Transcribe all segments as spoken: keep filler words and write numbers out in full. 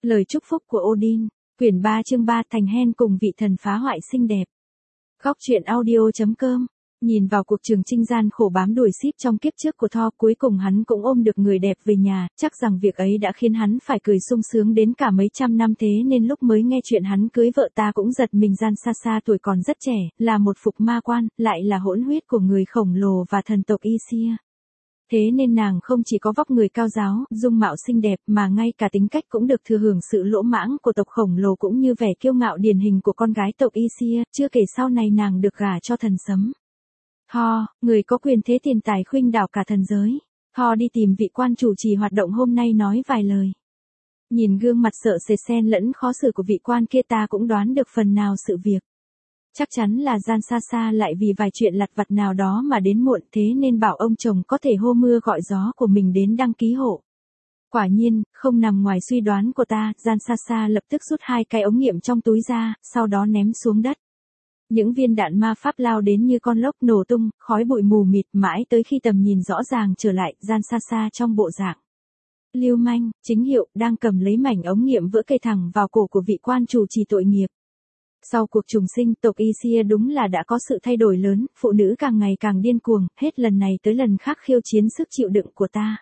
Lời chúc phúc của Odin, quyển ba chương ba Thành Hen cùng vị thần phá hoại xinh đẹp. Góc truyện audio chấm com. Nhìn vào cuộc trường chinh gian khổ bám đuổi Sif trong kiếp trước của Thor, cuối cùng hắn cũng ôm được người đẹp về nhà, chắc rằng việc ấy đã khiến hắn phải cười sung sướng đến cả mấy trăm năm, thế nên lúc mới nghe chuyện hắn cưới vợ ta cũng giật mình. Gian xa xa tuổi còn rất trẻ, là một phục ma quan, lại là hỗn huyết của người khổng lồ và thần tộc Aesir. Thế nên nàng không chỉ có vóc người cao ráo, dung mạo xinh đẹp, mà ngay cả tính cách cũng được thừa hưởng sự lỗ mãng của tộc khổng lồ cũng như vẻ kiêu ngạo điển hình của con gái tộc Aesir, chưa kể sau này nàng được gả cho thần sấm. Thor, người có quyền thế tiền tài khuynh đảo cả thần giới. Thor đi tìm vị quan chủ trì hoạt động hôm nay nói vài lời. Nhìn gương mặt sợ sệt xen lẫn khó xử của vị quan kia, ta cũng đoán được phần nào sự việc. Chắc chắn là Gian xa xa lại vì vài chuyện lặt vặt nào đó mà đến muộn, thế nên bảo ông chồng có thể hô mưa gọi gió của mình đến đăng ký hộ. Quả nhiên, không nằm ngoài suy đoán của ta, Gian xa xa lập tức rút hai cái ống nghiệm trong túi ra, sau đó ném xuống đất. Những viên đạn ma pháp lao đến như con lốc nổ tung, khói bụi mù mịt, mãi tới khi tầm nhìn rõ ràng trở lại, Gian xa xa trong bộ dạng lưu manh, chính hiệu, đang cầm lấy mảnh ống nghiệm vỡ cây thẳng vào cổ của vị quan chủ trì tội nghiệp. Sau cuộc trùng sinh, tộc Aesir đúng là đã có sự thay đổi lớn, phụ nữ càng ngày càng điên cuồng, hết lần này tới lần khác khiêu chiến sức chịu đựng của ta.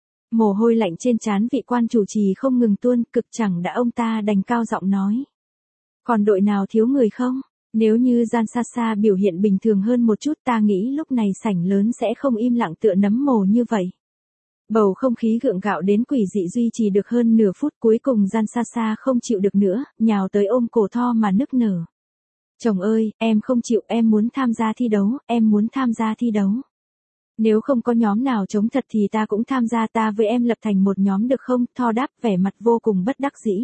Mồ hôi lạnh trên trán vị quan chủ trì không ngừng tuôn, cực chẳng đã ông ta đành cao giọng nói. Còn đội nào thiếu người không? Nếu như Gian xa xa biểu hiện bình thường hơn một chút, ta nghĩ lúc này sảnh lớn sẽ không im lặng tựa nấm mồ như vậy. Bầu không khí gượng gạo đến quỷ dị duy trì được hơn nửa phút, cuối cùng Gian xa xa không chịu được nữa, nhào tới ôm cổ Thor mà nức nở. Chồng ơi, em không chịu, em muốn tham gia thi đấu, em muốn tham gia thi đấu. Nếu không có nhóm nào chống thật thì ta cũng tham gia, ta với em lập thành một nhóm được không? Thor đáp vẻ mặt vô cùng bất đắc dĩ.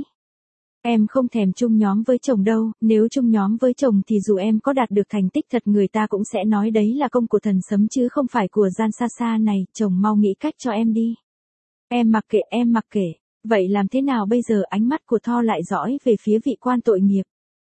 Em không thèm chung nhóm với chồng đâu, nếu chung nhóm với chồng thì dù em có đạt được thành tích thật người ta cũng sẽ nói đấy là công của thần sấm chứ không phải của Gian xa xa này, chồng mau nghĩ cách cho em đi. Em mặc kệ, em mặc kệ, vậy làm thế nào bây giờ? Ánh mắt của Thor lại dõi về phía vị quan tội nghiệp.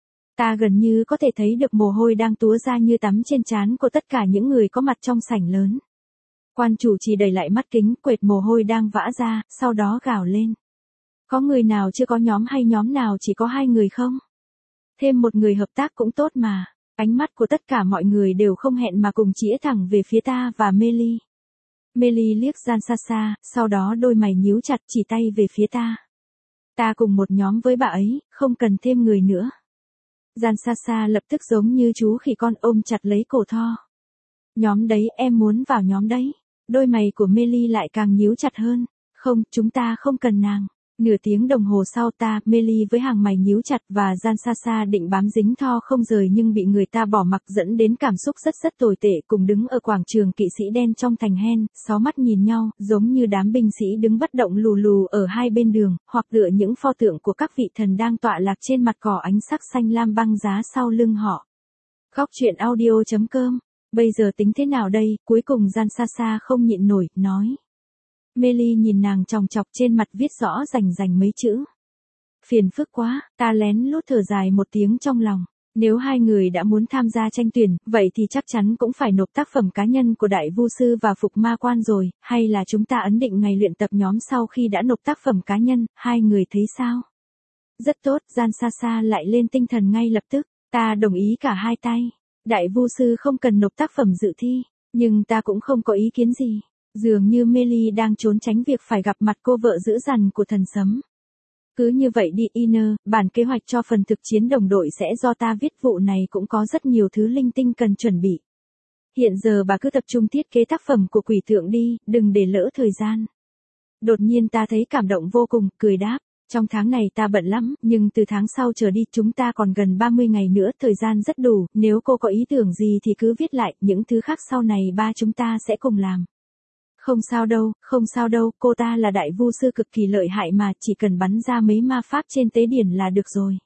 Ta gần như có thể thấy được mồ hôi đang túa ra như tắm trên trán của tất cả những người có mặt trong sảnh lớn. Quan chủ trì đẩy lại mắt kính, quệt mồ hôi đang vã ra, sau đó gào lên. Có người nào chưa có nhóm hay nhóm nào chỉ có hai người không? Thêm một người hợp tác cũng tốt mà. Ánh mắt của tất cả mọi người đều không hẹn mà cùng chĩa thẳng về phía ta và Melee. Melee liếc Gian xa xa, sau đó đôi mày nhíu chặt chỉ tay về phía ta. Ta cùng một nhóm với bà ấy, không cần thêm người nữa. Gian xa xa lập tức giống như chú khỉ con ôm chặt lấy cổ Thor. Nhóm đấy, em muốn vào nhóm đấy. Đôi mày của Melee lại càng nhíu chặt hơn. Không, chúng ta không cần nàng. Nửa tiếng đồng hồ sau, ta, Melee với hàng mày nhíu chặt và Gian xa xa định bám dính Thor không rời nhưng bị người ta bỏ mặc, dẫn đến cảm xúc rất rất tồi tệ. Cùng đứng ở quảng trường kỵ sĩ đen trong thành Hen, sáu mắt nhìn nhau, giống như đám binh sĩ đứng bất động lù lù ở hai bên đường, hoặc tựa những pho tượng của các vị thần đang tọa lạc trên mặt cỏ ánh sắc xanh lam băng giá sau lưng họ. Góc truyện audio chấm com. Bây giờ tính thế nào đây? Cuối cùng Gian xa xa không nhịn nổi, nói. Melee nhìn nàng chòng chọc, trên mặt viết rõ rành rành mấy chữ. Phiền phức quá, ta lén lút thở dài một tiếng trong lòng. Nếu hai người đã muốn tham gia tranh tuyển, vậy thì chắc chắn cũng phải nộp tác phẩm cá nhân của Đại Vu Sư và Phục Ma Quan rồi, hay là chúng ta ấn định ngày luyện tập nhóm sau khi đã nộp tác phẩm cá nhân, hai người thấy sao? Rất tốt, Gian xa xa lại lên tinh thần ngay lập tức, ta đồng ý cả hai tay. Đại Vu Sư không cần nộp tác phẩm dự thi, nhưng ta cũng không có ý kiến gì. Dường như Melee đang trốn tránh việc phải gặp mặt cô vợ dữ dằn của thần sấm. Cứ như vậy đi Iner, bản kế hoạch cho phần thực chiến đồng đội sẽ do ta viết, vụ này cũng có rất nhiều thứ linh tinh cần chuẩn bị. Hiện giờ bà cứ tập trung thiết kế tác phẩm của quỷ tượng đi, đừng để lỡ thời gian. Đột nhiên ta thấy cảm động vô cùng, cười đáp. Trong tháng này ta bận lắm, nhưng từ tháng sau trở đi chúng ta còn gần ba mươi ngày nữa, thời gian rất đủ, nếu cô có ý tưởng gì thì cứ viết lại, những thứ khác sau này ba chúng ta sẽ cùng làm. Không sao đâu, không sao đâu, cô ta là Đại Vu Sư cực kỳ lợi hại mà, chỉ cần bắn ra mấy ma pháp trên tế điển là được rồi.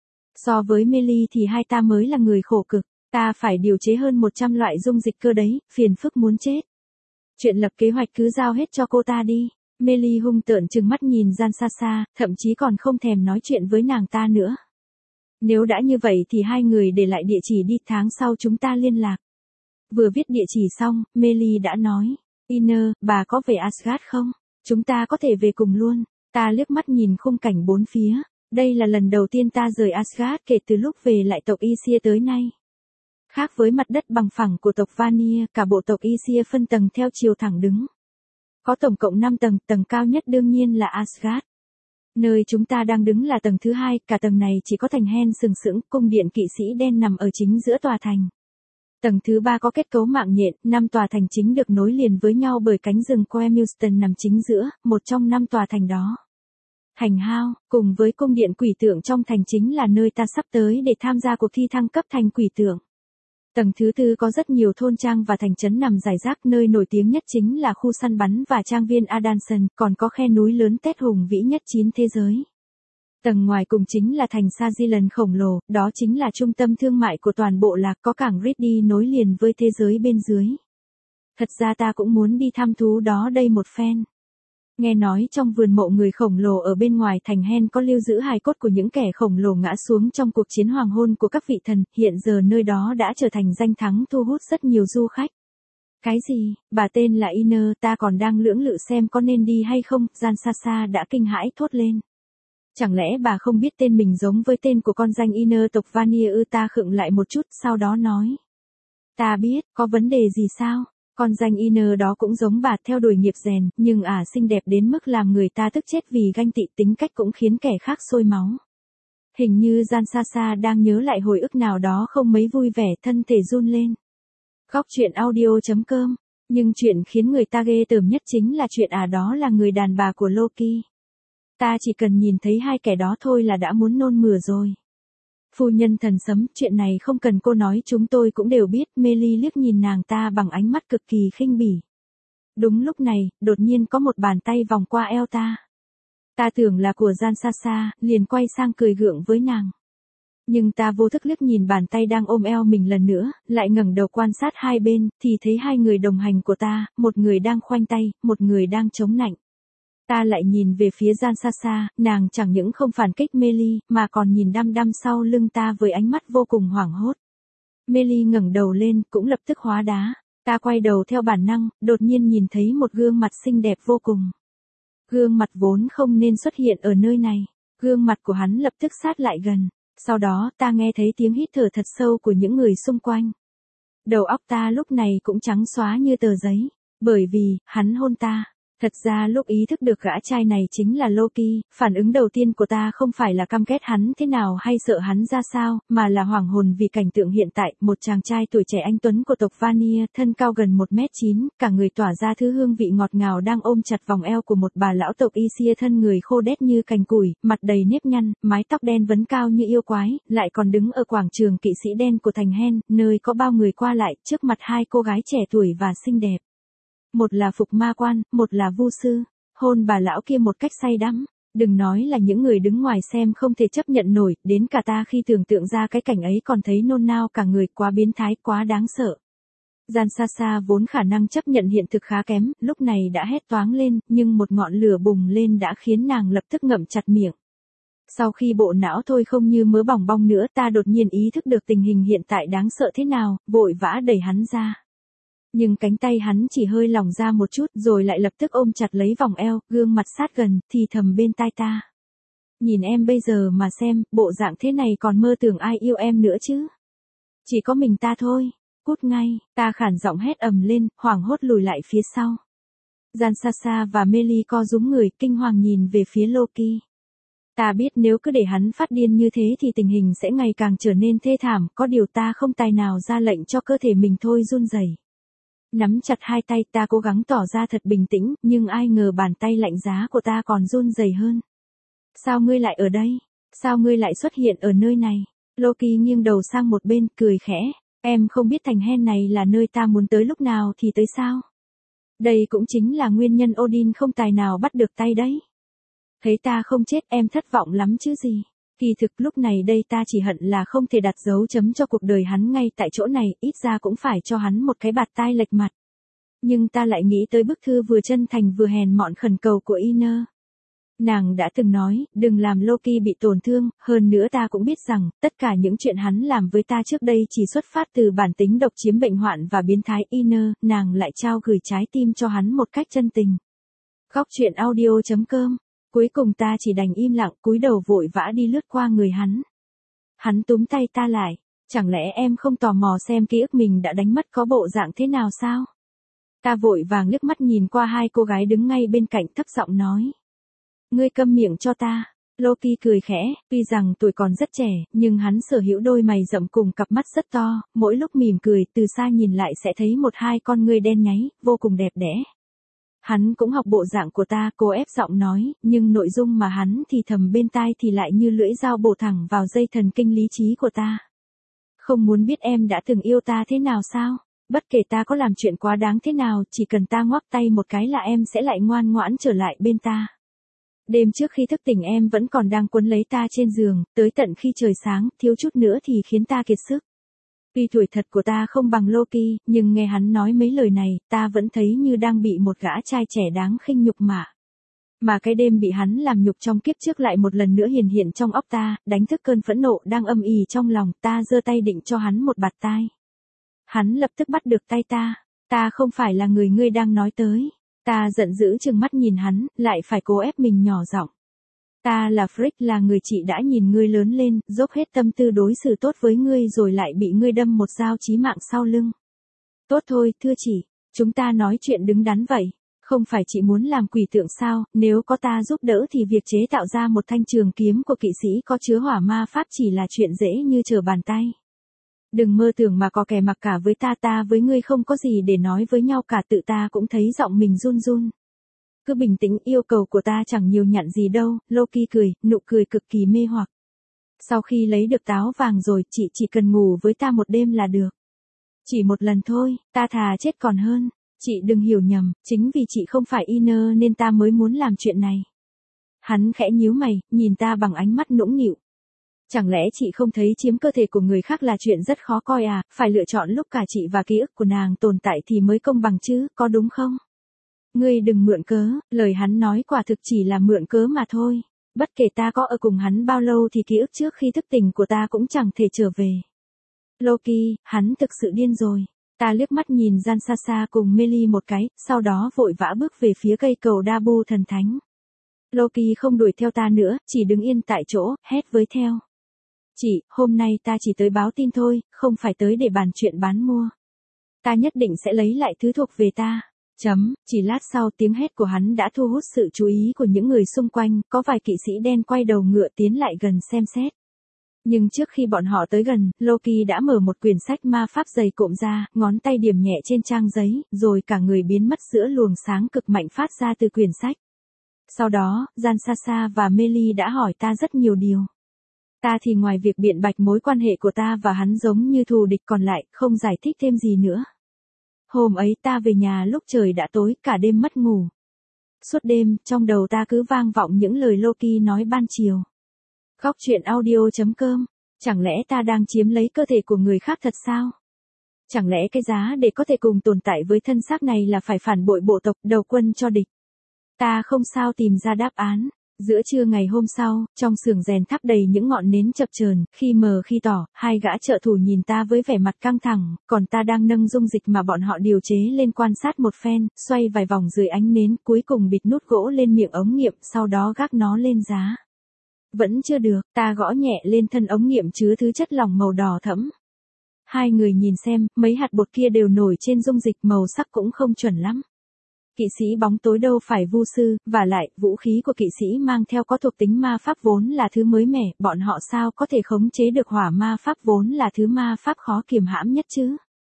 So với Melee thì hai ta mới là người khổ cực, ta phải điều chế hơn một trăm loại dung dịch cơ đấy, phiền phức muốn chết. Chuyện lập kế hoạch cứ giao hết cho cô ta đi. Melee hung tợn trừng mắt nhìn Gian xa xa, thậm chí còn không thèm nói chuyện với nàng ta nữa. Nếu đã như vậy thì hai người để lại địa chỉ đi, tháng sau chúng ta liên lạc. Vừa viết địa chỉ xong, Melee đã nói. Iner, bà có về Asgard không? Chúng ta có thể về cùng luôn. Ta liếc mắt nhìn khung cảnh bốn phía, đây là lần đầu tiên ta rời Asgard kể từ lúc về lại tộc Aesir tới nay. Khác với mặt đất bằng phẳng của tộc Vanir, cả bộ tộc Aesir phân tầng theo chiều thẳng đứng. Có tổng cộng năm tầng, tầng cao nhất đương nhiên là Asgard. Nơi chúng ta đang đứng là tầng thứ hai, cả tầng này chỉ có thành Hen sừng sững, cung điện kỵ sĩ đen nằm ở chính giữa tòa thành. Tầng thứ ba có kết cấu mạng nhện, năm tòa thành chính được nối liền với nhau bởi cánh rừng Quemilston nằm chính giữa, một trong năm tòa thành đó. Thành Hao, cùng với cung điện quỷ tượng trong thành chính là nơi ta sắp tới để tham gia cuộc thi thăng cấp thành quỷ tượng. Tầng thứ tư có rất nhiều thôn trang và thành trấn nằm rải rác, nơi nổi tiếng nhất chính là khu săn bắn và trang viên Adanson, còn có khe núi lớn Tết hùng vĩ nhất chín thế giới. Tầng ngoài cùng chính là thành Sagilan khổng lồ, đó chính là trung tâm thương mại của toàn bộ lạc, có cảng Ridley nối liền với thế giới bên dưới. Thật ra ta cũng muốn đi thăm thú đó đây một phen. Nghe nói trong vườn mộ người khổng lồ ở bên ngoài thành Hen có lưu giữ hài cốt của những kẻ khổng lồ ngã xuống trong cuộc chiến hoàng hôn của các vị thần, hiện giờ nơi đó đã trở thành danh thắng thu hút rất nhiều du khách. Cái gì, bà tên là Iner, ta còn đang lưỡng lự xem có nên đi hay không, Gian Sasa đã kinh hãi thốt lên. Chẳng lẽ bà không biết tên mình giống với tên của con danh Iner tộc Vanir ư? Ta khựng lại một chút, sau đó nói. Ta biết, có vấn đề gì sao? Con danh Iner đó cũng giống bà, theo đuổi nghiệp rèn, nhưng ả à, xinh đẹp đến mức làm người ta tức chết vì ganh tị, tính cách cũng khiến kẻ khác sôi máu. Hình như Gian Sasa đang nhớ lại hồi ức nào đó không mấy vui vẻ, thân thể run lên. Góc truyện audio chấm com, nhưng chuyện khiến người ta ghê tởm nhất chính là chuyện ả à đó là người đàn bà của Loki. Ta chỉ cần nhìn thấy hai kẻ đó thôi là đã muốn nôn mửa rồi. Phu nhân thần sấm, chuyện này không cần cô nói, chúng tôi cũng đều biết. Meili liếc nhìn nàng ta bằng ánh mắt cực kỳ khinh bỉ. Đúng lúc này, đột nhiên có một bàn tay vòng qua eo ta. Ta tưởng là của Gian Sasa, liền quay sang cười gượng với nàng. Nhưng ta vô thức liếc nhìn bàn tay đang ôm eo mình lần nữa, lại ngẩng đầu quan sát hai bên, thì thấy hai người đồng hành của ta, một người đang khoanh tay, một người đang chống nạnh. Ta lại nhìn về phía Gian Sasa, nàng chẳng những không phản kích Meili, mà còn nhìn đăm đăm sau lưng ta với ánh mắt vô cùng hoảng hốt. Meili ngẩng đầu lên, cũng lập tức hóa đá. Ta quay đầu theo bản năng, đột nhiên nhìn thấy một gương mặt xinh đẹp vô cùng. Gương mặt vốn không nên xuất hiện ở nơi này. Gương mặt của hắn lập tức sát lại gần. Sau đó ta nghe thấy tiếng hít thở thật sâu của những người xung quanh. Đầu óc ta lúc này cũng trắng xóa như tờ giấy. Bởi vì, hắn hôn ta. Thật ra lúc ý thức được gã trai này chính là Loki, phản ứng đầu tiên của ta không phải là căm ghét hắn thế nào hay sợ hắn ra sao, mà là hoảng hồn vì cảnh tượng hiện tại, một chàng trai tuổi trẻ anh tuấn của tộc Vanir, thân cao gần một mét chín, cả người tỏa ra thứ hương vị ngọt ngào đang ôm chặt vòng eo của một bà lão tộc Aesir, thân người khô đét như cành củi, mặt đầy nếp nhăn, mái tóc đen vấn cao như yêu quái, lại còn đứng ở quảng trường kỵ sĩ đen của thành Hen, nơi có bao người qua lại, trước mặt hai cô gái trẻ tuổi và xinh đẹp. Một là phục ma quan, một là vu sư, hôn bà lão kia một cách say đắm. Đừng nói là những người đứng ngoài xem không thể chấp nhận nổi, đến cả ta khi tưởng tượng ra cái cảnh ấy còn thấy nôn nao cả người, quá biến thái, quá đáng sợ. Gian Sasa vốn khả năng chấp nhận hiện thực khá kém, lúc này đã hét toáng lên, nhưng một ngọn lửa bùng lên đã khiến nàng lập tức ngậm chặt miệng. Sau khi bộ não thôi không như mớ bỏng bong nữa, ta đột nhiên ý thức được tình hình hiện tại đáng sợ thế nào, vội vã đẩy hắn ra. Nhưng cánh tay hắn chỉ hơi lỏng ra một chút rồi lại lập tức ôm chặt lấy vòng eo, gương mặt sát gần, thì thầm bên tai ta. Nhìn em bây giờ mà xem, bộ dạng thế này còn mơ tưởng ai yêu em nữa chứ. Chỉ có mình ta thôi, cút ngay, ta khản giọng hét ầm lên, hoảng hốt lùi lại phía sau. Gian Sasa và Meili co rúm người, kinh hoàng nhìn về phía Loki. Ta biết nếu cứ để hắn phát điên như thế thì tình hình sẽ ngày càng trở nên thê thảm, có điều ta không tài nào ra lệnh cho cơ thể mình thôi run rẩy. Nắm chặt hai tay, ta cố gắng tỏ ra thật bình tĩnh, nhưng ai ngờ bàn tay lạnh giá của ta còn run rẩy hơn. Sao ngươi lại ở đây? Sao ngươi lại xuất hiện ở nơi này? Loki nghiêng đầu sang một bên, cười khẽ. Em không biết thành Hen này là nơi ta muốn tới lúc nào thì tới sao? Đây cũng chính là nguyên nhân Odin không tài nào bắt được tay đấy. Thấy ta không chết, em thất vọng lắm chứ gì. Kỳ thực lúc này đây ta chỉ hận là không thể đặt dấu chấm cho cuộc đời hắn ngay tại chỗ này, ít ra cũng phải cho hắn một cái bạt tai lệch mặt. Nhưng ta lại nghĩ tới bức thư vừa chân thành vừa hèn mọn khẩn cầu của Iner. Nàng đã từng nói, đừng làm Loki bị tổn thương, hơn nữa ta cũng biết rằng, tất cả những chuyện hắn làm với ta trước đây chỉ xuất phát từ bản tính độc chiếm bệnh hoạn và biến thái Iner, nàng lại trao gửi trái tim cho hắn một cách chân tình. Góc truyện audio chấm com Cuối cùng ta chỉ đành im lặng cúi đầu vội vã đi lướt qua người hắn. Hắn túm tay ta lại, chẳng lẽ em không tò mò xem ký ức mình đã đánh mất có bộ dạng thế nào sao? Ta vội vàng liếc mắt nhìn qua hai cô gái đứng ngay bên cạnh thấp giọng nói. Ngươi câm miệng cho ta. Loki cười khẽ, tuy rằng tuổi còn rất trẻ, nhưng hắn sở hữu đôi mày rậm cùng cặp mắt rất to, mỗi lúc mỉm cười từ xa nhìn lại sẽ thấy một hai con ngươi đen nháy, vô cùng đẹp đẽ. Hắn cũng học bộ dạng của ta, cô ép giọng nói, nhưng nội dung mà hắn thì thầm bên tai thì lại như lưỡi dao bổ thẳng vào dây thần kinh lý trí của ta. Không muốn biết em đã từng yêu ta thế nào sao? Bất kể ta có làm chuyện quá đáng thế nào, chỉ cần ta ngoắc tay một cái là em sẽ lại ngoan ngoãn trở lại bên ta. Đêm trước khi thức tỉnh em vẫn còn đang quấn lấy ta trên giường, tới tận khi trời sáng, thiếu chút nữa thì khiến ta kiệt sức. Tuy tuổi thật của ta không bằng Loki, nhưng nghe hắn nói mấy lời này, ta vẫn thấy như đang bị một gã trai trẻ đáng khinh nhục mạ. Mà cái đêm bị hắn làm nhục trong kiếp trước lại một lần nữa hiển hiện trong óc ta, đánh thức cơn phẫn nộ đang âm ỉ trong lòng, ta giơ tay định cho hắn một bạt tai. Hắn lập tức bắt được tay ta, ta không phải là người ngươi đang nói tới. Ta giận dữ trừng mắt nhìn hắn, lại phải cố ép mình nhỏ giọng. Ta là Frick, là người chị đã nhìn ngươi lớn lên, dốc hết tâm tư đối xử tốt với ngươi rồi lại bị ngươi đâm một dao chí mạng sau lưng. Tốt thôi, thưa chị, chúng ta nói chuyện đứng đắn vậy. Không phải chị muốn làm quỷ tượng sao, nếu có ta giúp đỡ thì việc chế tạo ra một thanh trường kiếm của kỵ sĩ có chứa hỏa ma pháp chỉ là chuyện dễ như trở bàn tay. Đừng mơ tưởng mà có kẻ mặc cả với ta, ta với ngươi không có gì để nói với nhau cả, tự ta cũng thấy giọng mình run run. Cứ bình tĩnh, yêu cầu của ta chẳng nhiều nhặn gì đâu, Loki cười, nụ cười cực kỳ mê hoặc. Sau khi lấy được táo vàng rồi, chị chỉ cần ngủ với ta một đêm là được. Chỉ một lần thôi, ta thà chết còn hơn. Chị đừng hiểu nhầm, chính vì chị không phải Inner nên ta mới muốn làm chuyện này. Hắn khẽ nhíu mày, nhìn ta bằng ánh mắt nũng nịu. Chẳng lẽ chị không thấy chiếm cơ thể của người khác là chuyện rất khó coi à, phải lựa chọn lúc cả chị và ký ức của nàng tồn tại thì mới công bằng chứ, có đúng không? Ngươi đừng mượn cớ, lời hắn nói quả thực chỉ là mượn cớ mà thôi. Bất kể ta có ở cùng hắn bao lâu thì ký ức trước khi thức tỉnh của ta cũng chẳng thể trở về. Loki, hắn thực sự điên rồi. Ta liếc mắt nhìn Jansasa cùng Meli một cái, sau đó vội vã bước về phía cây cầu Dabu thần thánh. Loki không đuổi theo ta nữa, chỉ đứng yên tại chỗ, hét với theo. Chị, hôm nay ta chỉ tới báo tin thôi, không phải tới để bàn chuyện bán mua. Ta nhất định sẽ lấy lại thứ thuộc về ta. Chấm, chỉ lát sau tiếng hét của hắn đã thu hút sự chú ý của những người xung quanh, có vài kỵ sĩ đen quay đầu ngựa tiến lại gần xem xét. Nhưng trước khi bọn họ tới gần, Loki đã mở một quyển sách ma pháp dày cộm ra, ngón tay điểm nhẹ trên trang giấy, rồi cả người biến mất giữa luồng sáng cực mạnh phát ra từ quyển sách. Sau đó, Jansasa và Meli đã hỏi ta rất nhiều điều. Ta thì ngoài việc biện bạch mối quan hệ của ta và hắn giống như thù địch còn lại, không giải thích thêm gì nữa. Hôm ấy ta về nhà lúc trời đã tối, cả đêm mất ngủ. Suốt đêm, trong đầu ta cứ vang vọng những lời Loki nói ban chiều. Góc truyện audio chấm com. Chẳng lẽ ta đang chiếm lấy cơ thể của người khác thật sao? Chẳng lẽ cái giá để có thể cùng tồn tại với thân xác này là phải phản bội bộ tộc, đầu quân cho địch? Ta không sao tìm ra đáp án. Giữa trưa ngày hôm sau, trong xưởng rèn thắp đầy những ngọn nến chập chờn, khi mờ khi tỏ, hai gã trợ thủ nhìn ta với vẻ mặt căng thẳng, còn ta đang nâng dung dịch mà bọn họ điều chế lên quan sát một phen, xoay vài vòng dưới ánh nến, cuối cùng bịt nút gỗ lên miệng ống nghiệm, sau đó gác nó lên giá. Vẫn chưa được, ta gõ nhẹ lên thân ống nghiệm chứa thứ chất lỏng màu đỏ thẫm. Hai người nhìn xem, mấy hạt bột kia đều nổi trên dung dịch, màu sắc cũng không chuẩn lắm. Kỵ sĩ bóng tối đâu phải vu sư, và lại, vũ khí của kỵ sĩ mang theo có thuộc tính ma pháp vốn là thứ mới mẻ, bọn họ sao có thể khống chế được hỏa ma pháp vốn là thứ ma pháp khó kiềm hãm nhất chứ?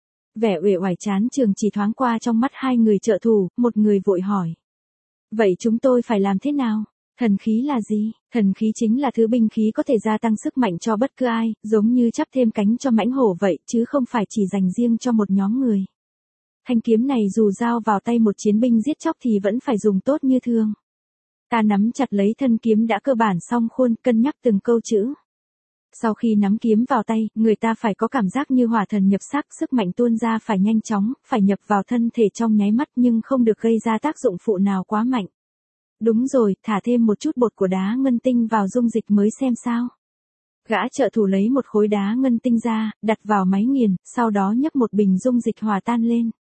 Vẻ uể oải chán chường chỉ thoáng qua trong mắt hai người trợ thủ, một người vội hỏi. Vậy chúng tôi phải làm thế nào? Thần khí là gì? Thần khí chính là thứ binh khí có thể gia tăng sức mạnh cho bất cứ ai, giống như chắp thêm cánh cho mãnh hổ vậy, chứ không phải chỉ dành riêng cho một nhóm người. Thanh kiếm này dù giao vào tay một chiến binh giết chóc thì vẫn phải dùng tốt như thường. Ta nắm chặt lấy thân kiếm đã cơ bản xong khuôn, cân nhắc từng câu chữ. Sau khi nắm kiếm vào tay, người ta phải có cảm giác như hỏa thần nhập xác, sức mạnh tuôn ra phải nhanh chóng, phải nhập vào thân thể trong nháy mắt nhưng không được gây ra tác dụng phụ nào quá mạnh. Đúng rồi, thả thêm một chút bột của đá ngân tinh vào dung dịch mới xem sao. Gã trợ thủ lấy một khối đá ngân tinh ra, đặt vào máy nghiền, sau đó nhấc một bình dung dịch hòa tan lên.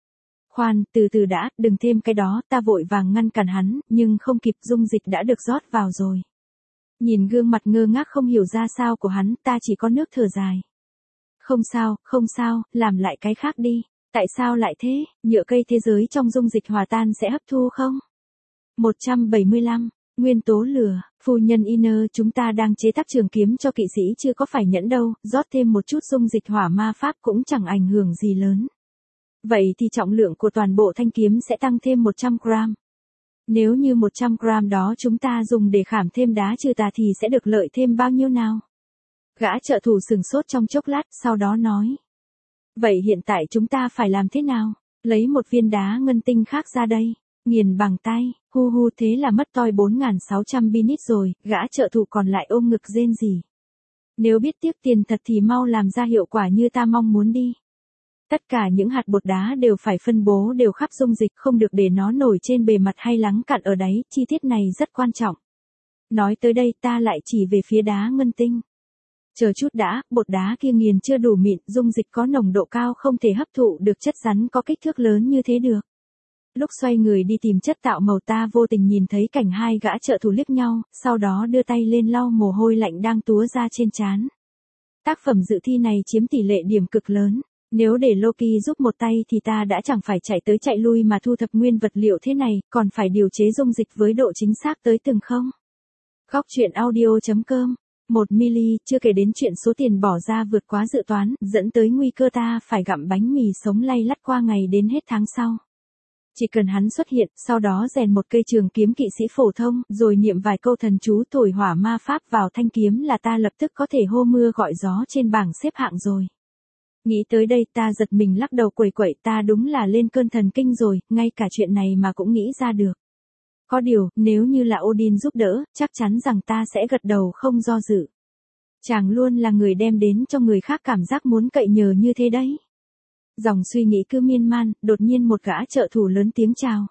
Khoan, từ từ đã, đừng thêm cái đó, ta vội vàng ngăn cản hắn, nhưng không kịp, dung dịch đã được rót vào rồi. Nhìn gương mặt ngơ ngác không hiểu ra sao của hắn, ta chỉ có nước thở dài. Không sao, không sao, làm lại cái khác đi. Tại sao lại thế, nhựa cây thế giới trong dung dịch hòa tan sẽ hấp thu không? một trăm bảy mươi lăm. Nguyên tố lửa, phu nhân Iner, chúng ta đang chế tác trường kiếm cho kỵ sĩ chưa có phải nhẫn đâu, rót thêm một chút dung dịch hỏa ma pháp cũng chẳng ảnh hưởng gì lớn. Vậy thì trọng lượng của toàn bộ thanh kiếm sẽ tăng thêm một trăm gram. Nếu như một trăm gram đó chúng ta dùng để khảm thêm đá trừ tà thì sẽ được lợi thêm bao nhiêu nào? Gã trợ thủ sừng sốt trong chốc lát, sau đó nói. Vậy hiện tại chúng ta phải làm thế nào? Lấy một viên đá ngân tinh khác ra đây. Nghiền bằng tay, hu hu thế là mất toi bốn nghìn sáu trăm binit rồi, gã trợ thủ còn lại ôm ngực rên rỉ. Nếu biết tiếc tiền thật thì mau làm ra hiệu quả như ta mong muốn đi. Tất cả những hạt bột đá đều phải phân bố đều khắp dung dịch, không được để nó nổi trên bề mặt hay lắng cạn ở đáy, chi tiết này rất quan trọng. Nói tới đây ta lại chỉ về phía đá ngân tinh. Chờ chút đã, bột đá kia nghiền chưa đủ mịn, dung dịch có nồng độ cao không thể hấp thụ được chất rắn có kích thước lớn như thế được. Lúc xoay người đi tìm chất tạo màu ta vô tình nhìn thấy cảnh hai gã trợ thủ liếc nhau, sau đó đưa tay lên lau mồ hôi lạnh đang túa ra trên trán. Tác phẩm dự thi này chiếm tỷ lệ điểm cực lớn. Nếu để Loki giúp một tay thì ta đã chẳng phải chạy tới chạy lui mà thu thập nguyên vật liệu thế này, còn phải điều chế dung dịch với độ chính xác tới từng không. Góc truyện audio chấm com. Một mili, chưa kể đến chuyện số tiền bỏ ra vượt quá dự toán, dẫn tới nguy cơ ta phải gặm bánh mì sống lay lắt qua ngày đến hết tháng sau. Chỉ cần hắn xuất hiện, sau đó rèn một cây trường kiếm kỵ sĩ phổ thông, rồi niệm vài câu thần chú thổi hỏa ma pháp vào thanh kiếm là ta lập tức có thể hô mưa gọi gió trên bảng xếp hạng rồi. Nghĩ tới đây ta giật mình lắc đầu quẩy quẩy, ta đúng là lên cơn thần kinh rồi, ngay cả chuyện này mà cũng nghĩ ra được. Có điều, nếu như là Odin giúp đỡ, chắc chắn rằng ta sẽ gật đầu không do dự. Chàng luôn là người đem đến cho người khác cảm giác muốn cậy nhờ như thế đấy. Dòng suy nghĩ cứ miên man, đột nhiên một gã trợ thủ lớn tiếng chào.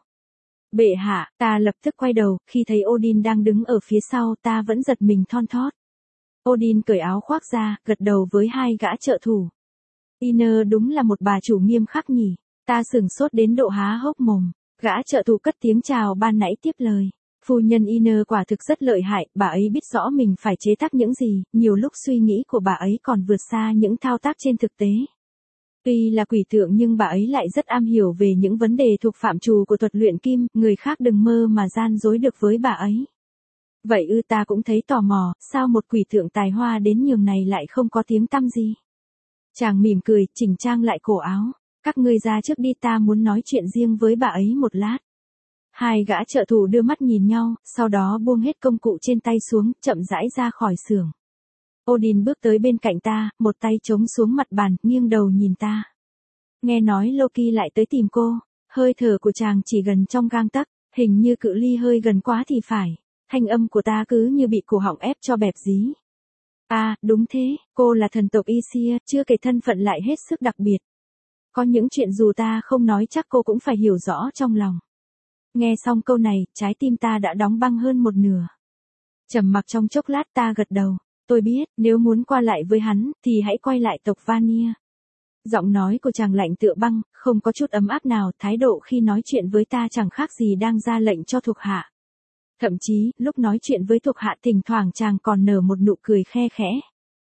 Bệ hạ, ta lập tức quay đầu, khi thấy Odin đang đứng ở phía sau ta vẫn giật mình thon thót. Odin cởi áo khoác ra, gật đầu với hai gã trợ thủ. Iner đúng là một bà chủ nghiêm khắc nhỉ, ta sửng sốt đến độ há hốc mồm. Gã trợ thủ cất tiếng chào ban nãy tiếp lời. Phu nhân Iner quả thực rất lợi hại, bà ấy biết rõ mình phải chế tác những gì, nhiều lúc suy nghĩ của bà ấy còn vượt xa những thao tác trên thực tế. Tuy là quỷ tượng nhưng bà ấy lại rất am hiểu về những vấn đề thuộc phạm trù của thuật luyện kim, người khác đừng mơ mà gian dối được với bà ấy. Vậy ư, ta cũng thấy tò mò, sao một quỷ tượng tài hoa đến nhường này lại không có tiếng tăm gì. Chàng mỉm cười, chỉnh trang lại cổ áo. Các ngươi ra trước đi, ta muốn nói chuyện riêng với bà ấy một lát. Hai gã trợ thủ đưa mắt nhìn nhau, sau đó buông hết công cụ trên tay xuống, chậm rãi ra khỏi xưởng. Odin bước tới bên cạnh ta, một tay chống xuống mặt bàn, nghiêng đầu nhìn ta. Nghe nói Loki lại tới tìm cô, hơi thở của chàng chỉ gần trong gang tấc, hình như cự ly hơi gần quá thì phải. Thanh âm của ta cứ như bị cổ họng ép cho bẹp dí. À, đúng thế, cô là thần tộc Isia, chưa kể thân phận lại hết sức đặc biệt. Có những chuyện dù ta không nói chắc cô cũng phải hiểu rõ trong lòng. Nghe xong câu này, trái tim ta đã đóng băng hơn một nửa. Trầm mặc trong chốc lát ta gật đầu. Tôi biết, nếu muốn qua lại với hắn, thì hãy quay lại tộc Vanir. Giọng nói của chàng lạnh tựa băng, không có chút ấm áp nào, thái độ khi nói chuyện với ta chẳng khác gì đang ra lệnh cho thuộc hạ. Thậm chí, lúc nói chuyện với thuộc hạ thỉnh thoảng chàng còn nở một nụ cười khe khẽ.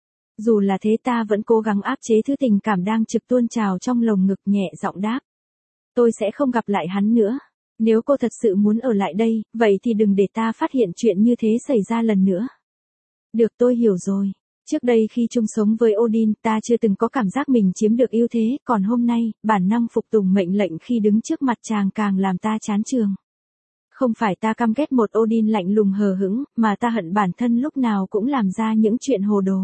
Dù là thế ta vẫn cố gắng áp chế thứ tình cảm đang trực tuôn trào trong lồng ngực, nhẹ giọng đáp. Tôi sẽ không gặp lại hắn nữa. Nếu cô thật sự muốn ở lại đây, vậy thì đừng để ta phát hiện chuyện như thế xảy ra lần nữa. Được, tôi hiểu rồi. Trước đây khi chung sống với Odin, ta chưa từng có cảm giác mình chiếm được ưu thế, còn hôm nay, bản năng phục tùng mệnh lệnh khi đứng trước mặt chàng càng làm ta chán chường. Không phải ta căm ghét một Odin lạnh lùng hờ hững, mà ta hận bản thân lúc nào cũng làm ra những chuyện hồ đồ.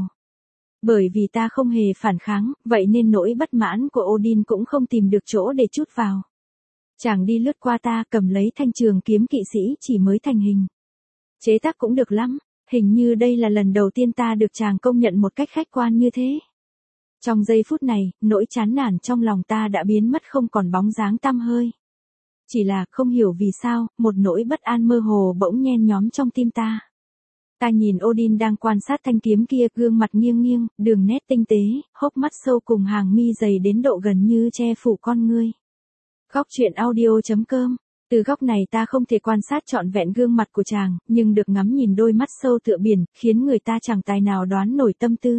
Bởi vì ta không hề phản kháng, vậy nên nỗi bất mãn của Odin cũng không tìm được chỗ để trút vào. Chàng đi lướt qua ta, cầm lấy thanh trường kiếm kỵ sĩ chỉ mới thành hình. Chế tác cũng được lắm, hình như đây là lần đầu tiên ta được chàng công nhận một cách khách quan như thế. Trong giây phút này, nỗi chán nản trong lòng ta đã biến mất không còn bóng dáng tăm hơi. Chỉ là không hiểu vì sao, một nỗi bất an mơ hồ bỗng nhen nhóm trong tim ta. Ta nhìn Odin đang quan sát thanh kiếm kia, gương mặt nghiêng nghiêng, đường nét tinh tế, hốc mắt sâu cùng hàng mi dày đến độ gần như che phủ con ngươi. Góc truyện audio.com. Từ góc này ta không thể quan sát trọn vẹn gương mặt của chàng, nhưng được ngắm nhìn đôi mắt sâu tựa biển, khiến người ta chẳng tài nào đoán nổi tâm tư.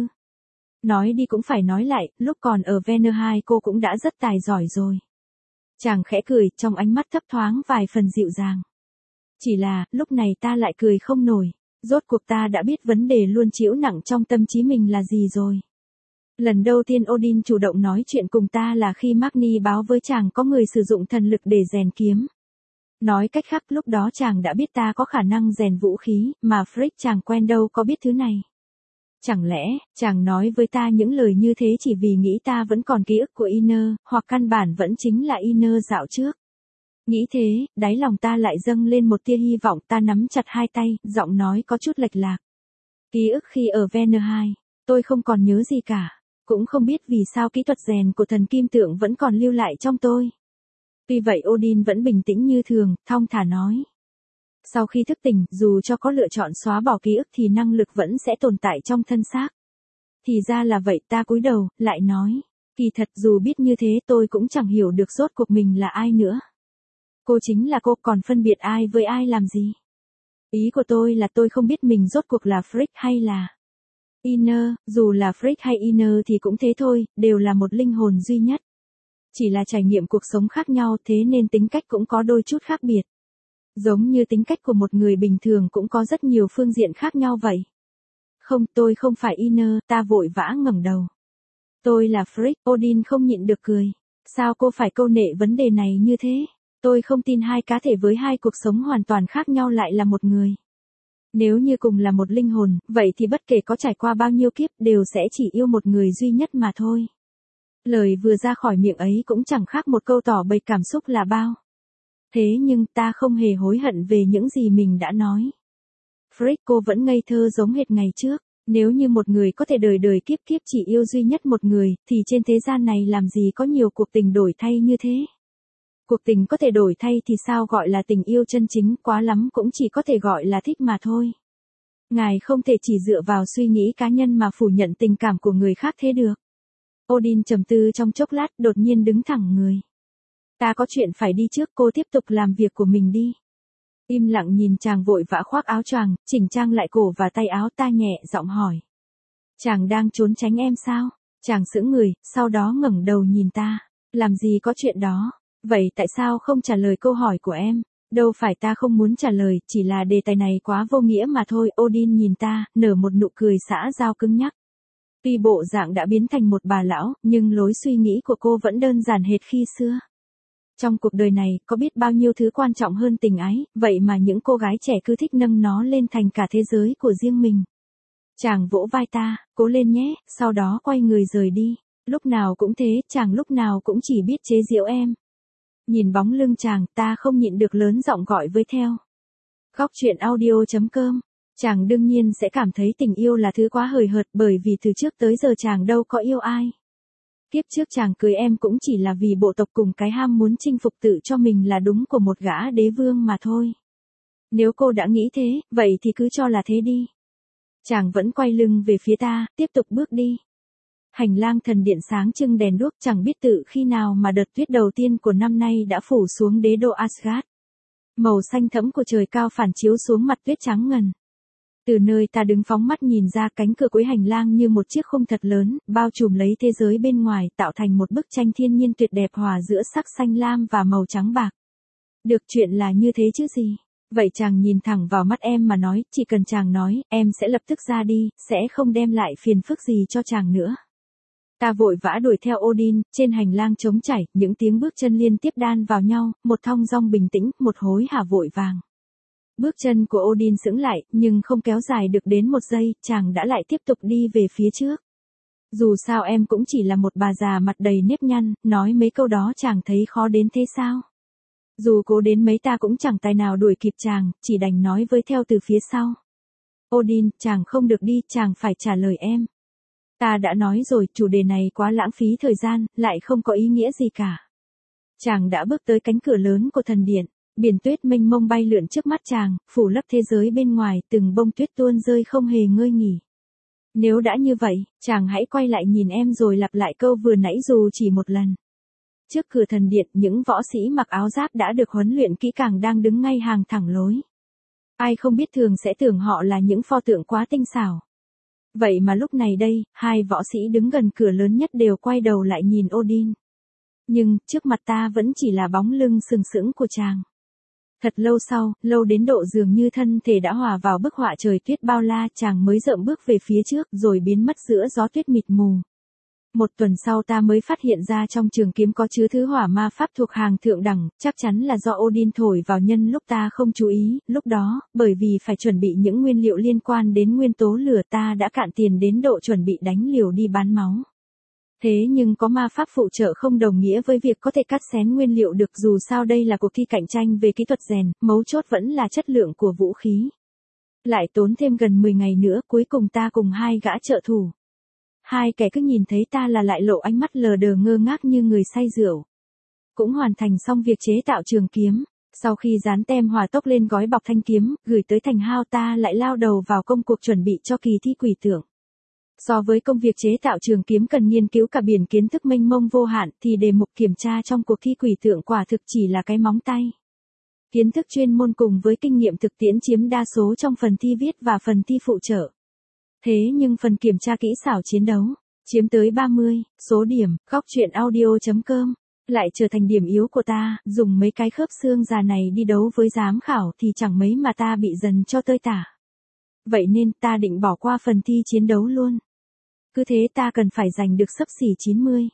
Nói đi cũng phải nói lại, lúc còn ở Venner hai cô cũng đã rất tài giỏi rồi. Chàng khẽ cười, trong ánh mắt thấp thoáng vài phần dịu dàng. Chỉ là, lúc này ta lại cười không nổi. Rốt cuộc ta đã biết vấn đề luôn chịu nặng trong tâm trí mình là gì rồi. Lần đầu tiên Odin chủ động nói chuyện cùng ta là khi Magni báo với chàng có người sử dụng thần lực để rèn kiếm. Nói cách khác lúc đó chàng đã biết ta có khả năng rèn vũ khí, mà Frick chàng quen đâu có biết thứ này. Chẳng lẽ, chàng nói với ta những lời như thế chỉ vì nghĩ ta vẫn còn ký ức của Iner, hoặc căn bản vẫn chính là Iner dạo trước. Nghĩ thế, đáy lòng ta lại dâng lên một tia hy vọng, ta nắm chặt hai tay, giọng nói có chút lệch lạc. Ký ức khi ở Venner hai, tôi không còn nhớ gì cả. Cũng không biết vì sao kỹ thuật rèn của thần kim tượng vẫn còn lưu lại trong tôi. Tuy vậy Odin vẫn bình tĩnh như thường, thong thả nói. Sau khi thức tỉnh, dù cho có lựa chọn xóa bỏ ký ức thì năng lực vẫn sẽ tồn tại trong thân xác. Thì ra là vậy, ta cúi đầu, lại nói. Kỳ thật dù biết như thế tôi cũng chẳng hiểu được rốt cuộc mình là ai nữa. Cô chính là cô, còn phân biệt ai với ai làm gì? Ý của tôi là tôi không biết mình rốt cuộc là Frick hay là Iner, dù là Frick hay Iner thì cũng thế thôi, đều là một linh hồn duy nhất. Chỉ là trải nghiệm cuộc sống khác nhau thế nên tính cách cũng có đôi chút khác biệt. Giống như tính cách của một người bình thường cũng có rất nhiều phương diện khác nhau vậy. Không, tôi không phải Iner, ta vội vã ngẩng đầu. Tôi là Frick, Odin không nhịn được cười. Sao cô phải câu nệ vấn đề này như thế? Tôi không tin hai cá thể với hai cuộc sống hoàn toàn khác nhau lại là một người. Nếu như cùng là một linh hồn, vậy thì bất kể có trải qua bao nhiêu kiếp đều sẽ chỉ yêu một người duy nhất mà thôi. Lời vừa ra khỏi miệng ấy cũng chẳng khác một câu tỏ bày cảm xúc là bao. Thế nhưng ta không hề hối hận về những gì mình đã nói. Frick, cô vẫn ngây thơ giống hệt ngày trước. Nếu như một người có thể đời đời kiếp kiếp chỉ yêu duy nhất một người, thì trên thế gian này làm gì có nhiều cuộc tình đổi thay như thế. Cuộc tình có thể đổi thay thì sao gọi là tình yêu chân chính, quá lắm cũng chỉ có thể gọi là thích mà thôi. Ngài không thể chỉ dựa vào suy nghĩ cá nhân mà phủ nhận tình cảm của người khác thế được. Odin trầm tư trong chốc lát, đột nhiên đứng thẳng người. Ta có chuyện phải đi trước, cô tiếp tục làm việc của mình đi. Im lặng nhìn chàng vội vã khoác áo choàng, chỉnh trang lại cổ và tay áo, ta nhẹ giọng hỏi. Chàng đang trốn tránh em sao? Chàng sững người, sau đó ngẩng đầu nhìn ta. Làm gì có chuyện đó? Vậy tại sao không trả lời câu hỏi của em? Đâu phải ta không muốn trả lời, chỉ là đề tài này quá vô nghĩa mà thôi. Odin nhìn ta, nở một nụ cười xã giao cứng nhắc. Tuy bộ dạng đã biến thành một bà lão, nhưng lối suy nghĩ của cô vẫn đơn giản hệt khi xưa. Trong cuộc đời này, có biết bao nhiêu thứ quan trọng hơn tình ái, vậy mà những cô gái trẻ cứ thích nâng nó lên thành cả thế giới của riêng mình. Chàng vỗ vai ta, cố lên nhé, sau đó quay người rời đi. Lúc nào cũng thế, chàng lúc nào cũng chỉ biết chế giễu em. Nhìn bóng lưng chàng, ta không nhịn được lớn giọng gọi với theo. Góc truyện audio.com. Chàng đương nhiên sẽ cảm thấy tình yêu là thứ quá hời hợt, bởi vì từ trước tới giờ chàng đâu có yêu ai. Kiếp trước chàng cưới em cũng chỉ là vì bộ tộc cùng cái ham muốn chinh phục tự cho mình là đúng của một gã đế vương mà thôi. Nếu cô đã nghĩ thế, vậy thì cứ cho là thế đi. Chàng vẫn quay lưng về phía ta, tiếp tục bước đi. Hành lang thần điện sáng trưng đèn đuốc, chẳng biết tự khi nào mà đợt tuyết đầu tiên của năm nay đã phủ xuống đế đô Asgard. Màu xanh thẫm của trời cao phản chiếu xuống mặt tuyết trắng ngần. Từ nơi ta đứng phóng mắt nhìn ra, cánh cửa cuối hành lang như một chiếc khung thật lớn, bao trùm lấy thế giới bên ngoài, tạo thành một bức tranh thiên nhiên tuyệt đẹp hòa giữa sắc xanh lam và màu trắng bạc. Được, chuyện là như thế chứ gì. Vậy chàng nhìn thẳng vào mắt em mà nói, chỉ cần chàng nói, em sẽ lập tức ra đi, sẽ không đem lại phiền phức gì cho chàng nữa. Ta vội vã đuổi theo Odin, trên hành lang trống trải, những tiếng bước chân liên tiếp đan vào nhau, một thong dong bình tĩnh, một hối hả vội vàng. Bước chân của Odin sững lại, nhưng không kéo dài được đến một giây, chàng đã lại tiếp tục đi về phía trước. Dù sao em cũng chỉ là một bà già mặt đầy nếp nhăn, nói mấy câu đó chàng thấy khó đến thế sao? Dù cố đến mấy ta cũng chẳng tài nào đuổi kịp chàng, chỉ đành nói với theo từ phía sau. Odin, chàng không được đi, chàng phải trả lời em. Ta đã nói rồi, chủ đề này quá lãng phí thời gian, lại không có ý nghĩa gì cả. Chàng đã bước tới cánh cửa lớn của thần điện. Biển tuyết mênh mông bay lượn trước mắt chàng, phủ lấp thế giới bên ngoài, từng bông tuyết tuôn rơi không hề ngơi nghỉ. Nếu đã như vậy, chàng hãy quay lại nhìn em rồi lặp lại câu vừa nãy dù chỉ một lần. trước cửa thần điện những võ sĩ mặc áo giáp đã được huấn luyện kỹ càng đang đứng ngay hàng thẳng lối. Ai không biết thường sẽ tưởng họ là những pho tượng quá tinh xảo. Vậy mà lúc này đây, hai võ sĩ đứng gần cửa lớn nhất đều quay đầu lại nhìn Odin. Nhưng, trước mặt ta vẫn chỉ là bóng lưng sừng sững của chàng. Thật lâu sau, lâu đến độ dường như thân thể đã hòa vào bức họa trời tuyết bao la, chàng mới dậm bước về phía trước rồi biến mất giữa gió tuyết mịt mù. Một tuần sau ta mới phát hiện ra trong trường kiếm có chứa thứ hỏa ma pháp thuộc hàng thượng đẳng, chắc chắn là do Odin thổi vào nhân lúc ta không chú ý, lúc đó, bởi vì phải chuẩn bị những nguyên liệu liên quan đến nguyên tố lửa ta đã cạn tiền đến độ chuẩn bị đánh liều đi bán máu. Thế nhưng có ma pháp phụ trợ không đồng nghĩa với việc có thể cắt xén nguyên liệu được, dù sao đây là cuộc thi cạnh tranh về kỹ thuật rèn, mấu chốt vẫn là chất lượng của vũ khí. Lại tốn thêm gần mười ngày nữa, cuối cùng ta cùng hai gã trợ thủ. Hai kẻ cứ nhìn thấy ta là lại lộ ánh mắt lờ đờ ngơ ngác như người say rượu. Cũng hoàn thành xong việc chế tạo trường kiếm. Sau khi dán tem hỏa tốc lên gói bọc thanh kiếm, gửi tới thành hao ta lại lao đầu vào công cuộc chuẩn bị cho kỳ thi quỷ tượng. So với công việc chế tạo trường kiếm cần nghiên cứu cả biển kiến thức mênh mông vô hạn thì đề mục kiểm tra trong cuộc thi quỷ tượng quả thực chỉ là cái móng tay. Kiến thức chuyên môn cùng với kinh nghiệm thực tiễn chiếm đa số trong phần thi viết và phần thi phụ trợ. Thế nhưng phần kiểm tra kỹ xảo chiến đấu, chiếm tới ba mươi, số điểm, góc truyện audio chấm com, lại trở thành điểm yếu của ta, dùng mấy cái khớp xương già này đi đấu với giám khảo thì chẳng mấy mà ta bị dần cho tơi tả. Vậy nên ta định bỏ qua phần thi chiến đấu luôn. Cứ thế ta cần phải giành được xấp xỉ chín mươi.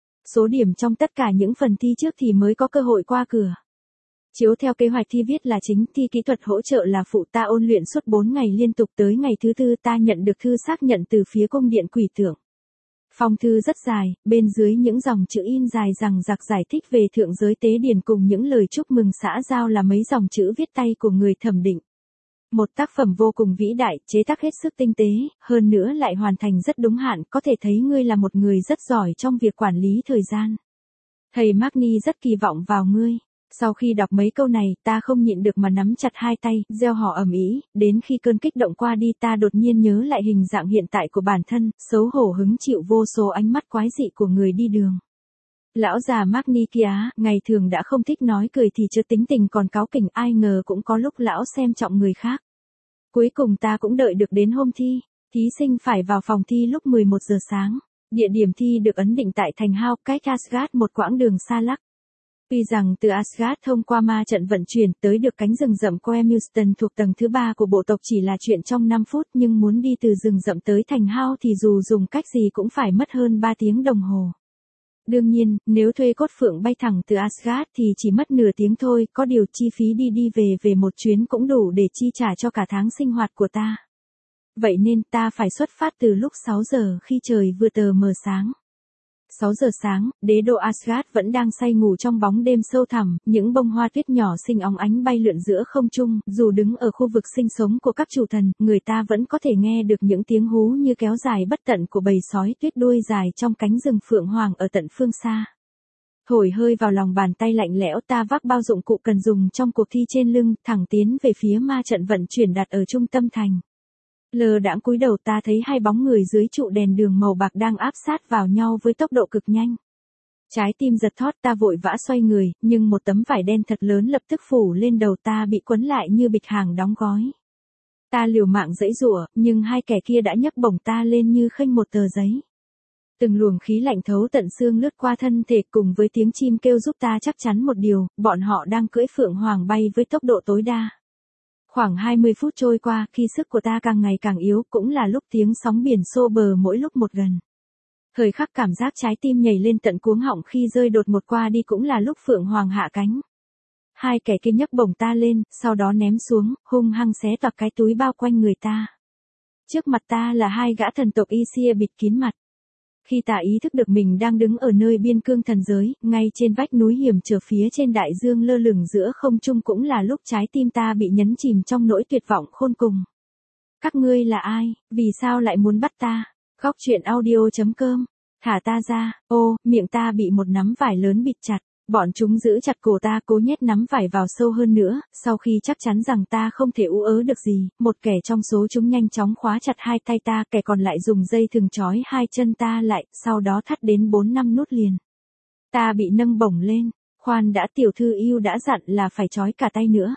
Số điểm trong tất cả những phần thi trước thì mới có cơ hội qua cửa. Chiếu theo kế hoạch thi viết là chính, thi kỹ thuật hỗ trợ là phụ, ta ôn luyện suốt bốn ngày liên tục, tới ngày thứ tư ta nhận được thư xác nhận từ phía cung điện quỷ tượng. Phong thư rất dài, bên dưới những dòng chữ in dài rằng giặc giải thích về thượng giới tế điển cùng những lời chúc mừng xã giao là mấy dòng chữ viết tay của người thẩm định. Một tác phẩm vô cùng vĩ đại, chế tác hết sức tinh tế, hơn nữa lại hoàn thành rất đúng hạn, có thể thấy ngươi là một người rất giỏi trong việc quản lý thời gian. Thầy Magni rất kỳ vọng vào ngươi. Sau khi đọc mấy câu này, ta không nhịn được mà nắm chặt hai tay, reo hò ầm ĩ, đến khi cơn kích động qua đi ta đột nhiên nhớ lại hình dạng hiện tại của bản thân, xấu hổ hứng chịu vô số ánh mắt quái dị của người đi đường. Lão già Magni kia, ngày thường đã không thích nói cười thì chưa tính tình còn cáu kỉnh, ai ngờ cũng có lúc lão xem trọng người khác. Cuối cùng ta cũng đợi được đến hôm thi, thí sinh phải vào phòng thi lúc mười một giờ sáng. Địa điểm thi được ấn định tại thành Hao, cách Asgard một quãng đường xa lắc. Tuy rằng từ Asgard thông qua ma trận vận chuyển tới được cánh rừng rậm Coemilston thuộc tầng thứ ba của bộ tộc chỉ là chuyện trong năm phút, nhưng muốn đi từ rừng rậm tới thành Hao thì dù dùng cách gì cũng phải mất hơn ba tiếng đồng hồ. Đương nhiên, nếu thuê cốt phượng bay thẳng từ Asgard thì chỉ mất nửa tiếng thôi, có điều chi phí đi đi về về một chuyến cũng đủ để chi trả cho cả tháng sinh hoạt của ta. Vậy nên ta phải xuất phát từ lúc sáu giờ khi trời vừa tờ mờ sáng. sáu giờ sáng, đế đô Asgard vẫn đang say ngủ trong bóng đêm sâu thẳm, những bông hoa tuyết nhỏ xinh óng ánh bay lượn giữa không trung, dù đứng ở khu vực sinh sống của các chủ thần, người ta vẫn có thể nghe được những tiếng hú như kéo dài bất tận của bầy sói tuyết đuôi dài trong cánh rừng phượng hoàng ở tận phương xa. Thổi hơi vào lòng bàn tay lạnh lẽo, ta vác bao dụng cụ cần dùng trong cuộc thi trên lưng, thẳng tiến về phía ma trận vận chuyển đặt ở trung tâm thành. Lờ đãng cúi đầu ta thấy hai bóng người dưới trụ đèn đường màu bạc đang áp sát vào nhau với tốc độ cực nhanh. Trái tim giật thót, ta vội vã xoay người, nhưng một tấm vải đen thật lớn lập tức phủ lên đầu ta, bị quấn lại như bịch hàng đóng gói. Ta liều mạng giãy giụa, nhưng hai kẻ kia đã nhấc bổng ta lên như khênh một tờ giấy. Từng luồng khí lạnh thấu tận xương lướt qua thân thể, cùng với tiếng chim kêu giúp ta chắc chắn một điều, bọn họ đang cưỡi phượng hoàng bay với tốc độ tối đa. Khoảng hai mươi phút trôi qua, khi sức của ta càng ngày càng yếu, cũng là lúc tiếng sóng biển xô bờ mỗi lúc một gần. Thời khắc cảm giác trái tim nhảy lên tận cuống họng khi rơi đột một qua đi cũng là lúc phượng hoàng hạ cánh. Hai kẻ kia nhấc bổng ta lên, sau đó ném xuống, hung hăng xé toạc cái túi bao quanh người ta. Trước mặt ta là hai gã thần tộc Aesir bịt kín mặt. Khi ta ý thức được mình đang đứng ở nơi biên cương thần giới, ngay trên vách núi hiểm trở phía trên đại dương lơ lửng giữa không trung, cũng là lúc trái tim ta bị nhấn chìm trong nỗi tuyệt vọng khôn cùng. Các ngươi là ai, vì sao lại muốn bắt ta? Góc truyện audio chấm com. Thả ta ra, ô, miệng ta bị một nắm vải lớn bịt chặt. Bọn chúng giữ chặt cổ ta, cố nhét nắm vải vào sâu hơn nữa, sau khi chắc chắn rằng ta không thể ú ớ được gì, một kẻ trong số chúng nhanh chóng khóa chặt hai tay ta, kẻ còn lại dùng dây thừng trói hai chân ta lại, sau đó thắt đến bốn năm nút liền. Ta bị nâng bổng lên, khoan đã, tiểu thư yêu đã dặn là phải trói cả tay nữa.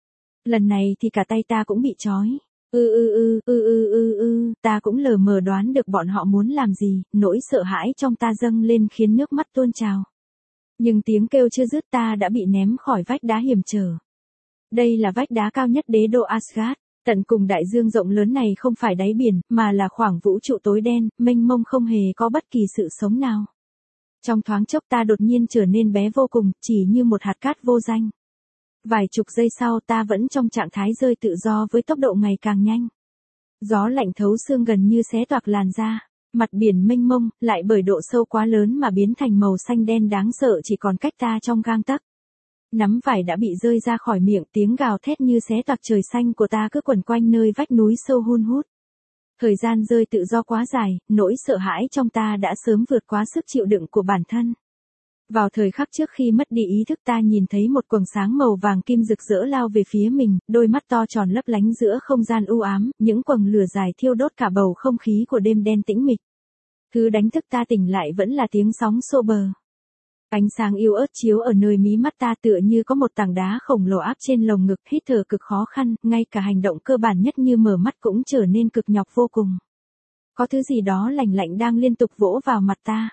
Lần này thì cả tay ta cũng bị trói. Ư ư ư ư ư ư ư, ta cũng lờ mờ đoán được bọn họ muốn làm gì, nỗi sợ hãi trong ta dâng lên khiến nước mắt tuôn trào. Nhưng tiếng kêu chưa dứt ta đã bị ném khỏi vách đá hiểm trở. Đây là vách đá cao nhất đế đô Asgard, tận cùng đại dương rộng lớn này không phải đáy biển, mà là khoảng vũ trụ tối đen, mênh mông không hề có bất kỳ sự sống nào. Trong thoáng chốc ta đột nhiên trở nên bé vô cùng, chỉ như một hạt cát vô danh. Vài chục giây sau ta vẫn trong trạng thái rơi tự do với tốc độ ngày càng nhanh. Gió lạnh thấu xương gần như xé toạc làn da, mặt biển mênh mông, lại bởi độ sâu quá lớn mà biến thành màu xanh đen đáng sợ chỉ còn cách ta trong gang tấc. Nắm vải đã bị rơi ra khỏi miệng, tiếng gào thét như xé toạc trời xanh của ta cứ quẩn quanh nơi vách núi sâu hun hút. Thời gian rơi tự do quá dài, nỗi sợ hãi trong ta đã sớm vượt quá sức chịu đựng của bản thân. Vào thời khắc trước khi mất đi ý thức ta nhìn thấy một quầng sáng màu vàng kim rực rỡ lao về phía mình, đôi mắt to tròn lấp lánh giữa không gian u ám, những quầng lửa dài thiêu đốt cả bầu không khí của đêm đen tĩnh mịch. Thứ đánh thức ta tỉnh lại vẫn là tiếng sóng xô bờ. Ánh sáng yếu ớt chiếu ở nơi mí mắt ta tựa như có một tảng đá khổng lồ áp trên lồng ngực, hít thở cực khó khăn, ngay cả hành động cơ bản nhất như mở mắt cũng trở nên cực nhọc vô cùng. Có thứ gì đó lạnh lạnh đang liên tục vỗ vào mặt ta.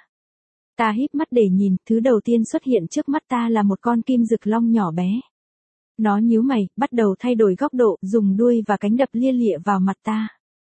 Ta híp mắt để nhìn, thứ đầu tiên xuất hiện trước mắt ta là một con kim rực long nhỏ bé. Nó nhíu mày, bắt đầu thay đổi góc độ, dùng đuôi và cánh đập lia lịa vào mặt ta.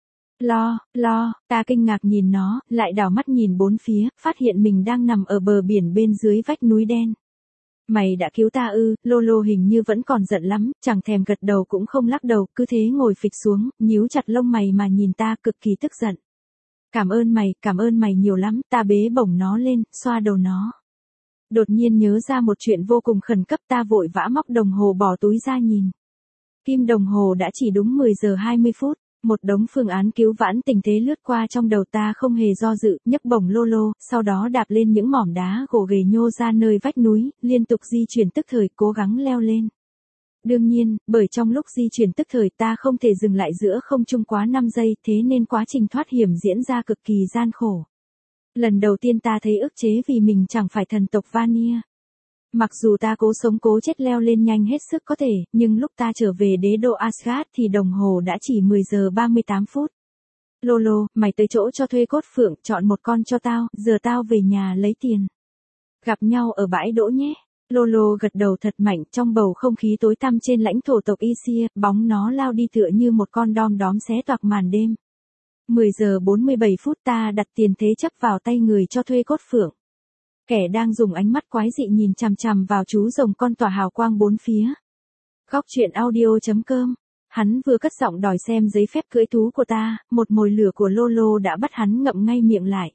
Lo, lo, ta kinh ngạc nhìn nó, lại đảo mắt nhìn bốn phía, phát hiện mình đang nằm ở bờ biển bên dưới vách núi đen. Mày đã cứu ta ư? Lolo hình như vẫn còn giận lắm, chẳng thèm gật đầu cũng không lắc đầu, cứ thế ngồi phịch xuống, nhíu chặt lông mày mà nhìn ta cực kỳ tức giận. Cảm ơn mày, cảm ơn mày nhiều lắm, ta bế bổng nó lên, xoa đầu nó. Đột nhiên nhớ ra một chuyện vô cùng khẩn cấp, ta vội vã móc đồng hồ bỏ túi ra nhìn. Kim đồng hồ đã chỉ đúng mười giờ hai mươi phút. Một đống phương án cứu vãn tình thế lướt qua trong đầu ta không hề do dự, nhấc bổng Lolo, sau đó đạp lên những mỏm đá gồ ghề nhô ra nơi vách núi, liên tục di chuyển tức thời cố gắng leo lên. Đương nhiên, bởi trong lúc di chuyển tức thời ta không thể dừng lại giữa không trung quá năm giây, thế nên quá trình thoát hiểm diễn ra cực kỳ gian khổ. Lần đầu tiên ta thấy ức chế vì mình chẳng phải thần tộc Vanir. Mặc dù ta cố sống cố chết leo lên nhanh hết sức có thể, nhưng lúc ta trở về đế đô Asgard thì đồng hồ đã chỉ mười giờ ba mươi tám phút. Lolo, mày tới chỗ cho thuê cốt phượng, chọn một con cho tao, giờ tao về nhà lấy tiền. Gặp nhau ở bãi đỗ nhé. Lolo gật đầu thật mạnh, trong bầu không khí tối tăm trên lãnh thổ tộc Isia, bóng nó lao đi tựa như một con đom đóm xé toạc màn đêm. mười giờ bốn mươi bảy phút ta đặt tiền thế chấp vào tay người cho thuê cốt phượng. Kẻ đang dùng ánh mắt quái dị nhìn chằm chằm vào chú rồng con tỏa hào quang bốn phía. Góc truyện audio chấm com. Hắn vừa cất giọng đòi xem giấy phép cưỡi thú của ta, một mồi lửa của Lolo đã bắt hắn ngậm ngay miệng lại.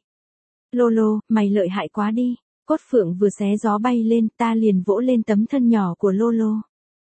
Lolo, mày lợi hại quá đi. Cốt phượng vừa xé gió bay lên, ta liền vỗ lên tấm thân nhỏ của Lolo.